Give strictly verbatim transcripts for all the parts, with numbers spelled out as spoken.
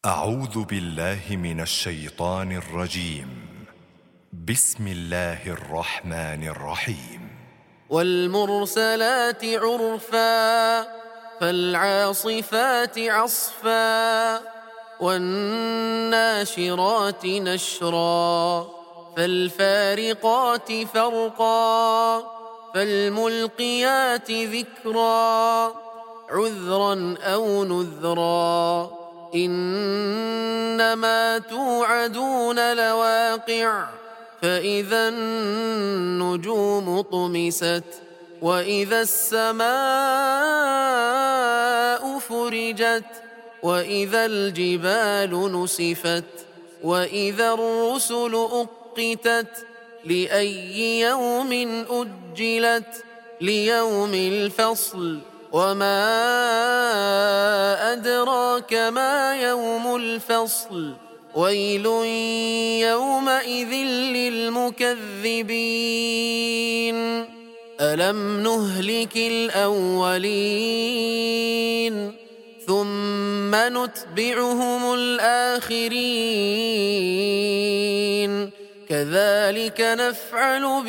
أعوذ بالله من الشيطان الرجيم. بسم الله الرحمن الرحيم. والمرسلات عرفا فالعاصفات عصفا والناشرات نشرا فالفارقات فرقا فالملقيات ذكرا عذرا أو نذرا إنما توعدون لواقع فإذا النجوم طمست وإذا السماء فرجت وإذا الجبال نسفت وإذا الرسل أقتت لأي يوم أجلت ليوم الفصل وما أدراك ما يوم الفصل ويل يومئذ للمكذبين ألم نهلك الأولين ثم نتبعهم الآخرين كذلك نفعل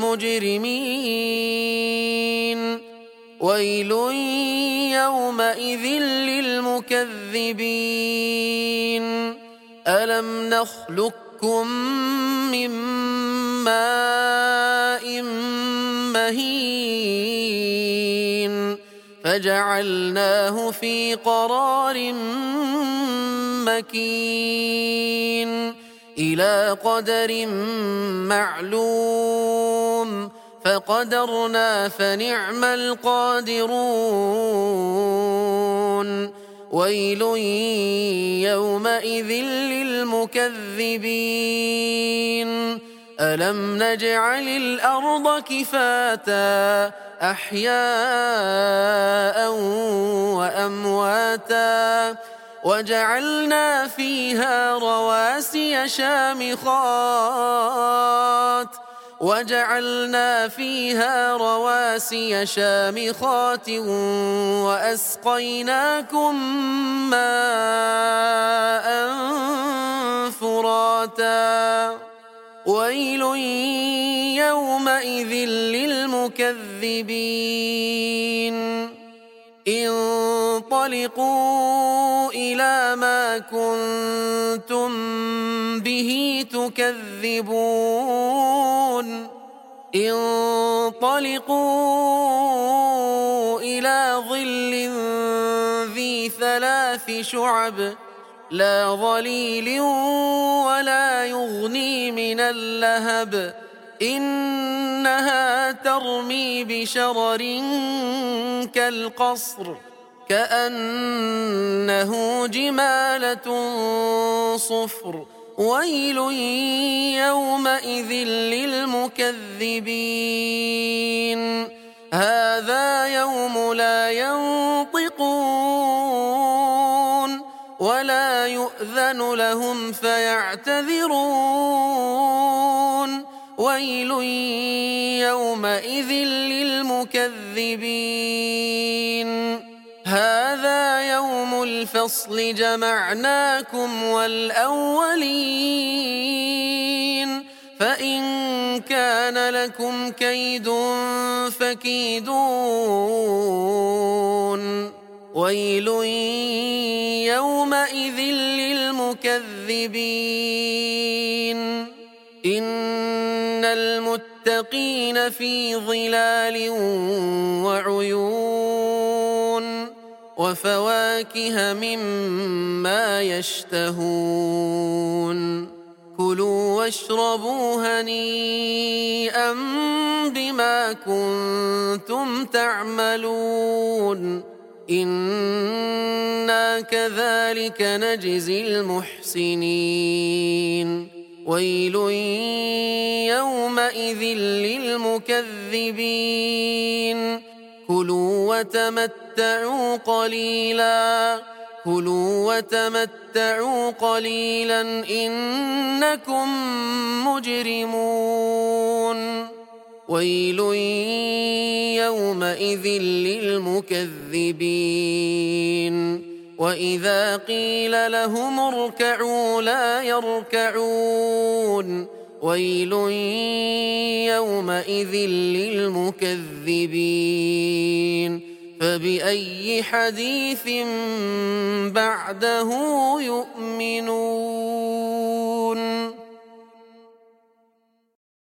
بالمجرمين ويل يومئذ للمكذبين ألم نخلقكم من ماء مهين فجعلناه في قرار مكين إلى قدر معلوم فقدرنا فنعم القادرون ويل يومئذ للمكذبين ألم نجعل الأرض كفاتا أحياء وأمواتا وجعلنا فيها رواسي شامخات وجعلنا فيها رواسي شامخات وأسقيناكم ماء فراتا ويل يومئذ للمكذبين انطلقوا إلى ما كنتم به تكذبون انطلقوا إلى ظل ذي ثلاث شعب لا ظليل ولا يغني من اللهب إنها ترمي بشرر كالقصر كأنه جمالة صفر ويل يومئذ للمكذبين هذا يوم لا ينطقون ولا يؤذن لهم فيعتذرون ويل يومئذ للمكذبين هذا يوم الفصل جمعناكم والأولين فإن كان لكم كيد فكيدون ويل يومئذ للمكذبين إن المتقين في ظلال وعيون وفواكه مما يشتهون كلوا واشربوا هنيئا بما كنتم تعملون إنا كذلك نجزي المحسنين ويل يومئذ للمكذبين كلوا وتمتعوا قليلا كلوا وتمتعوا قليلا إنكم مجرمون ويل يومئذ للمكذبين وإذا قيل لهم اركعوا لا يركعون ويل يومئذ للمكذبين فبأي حديث بعده يؤمنون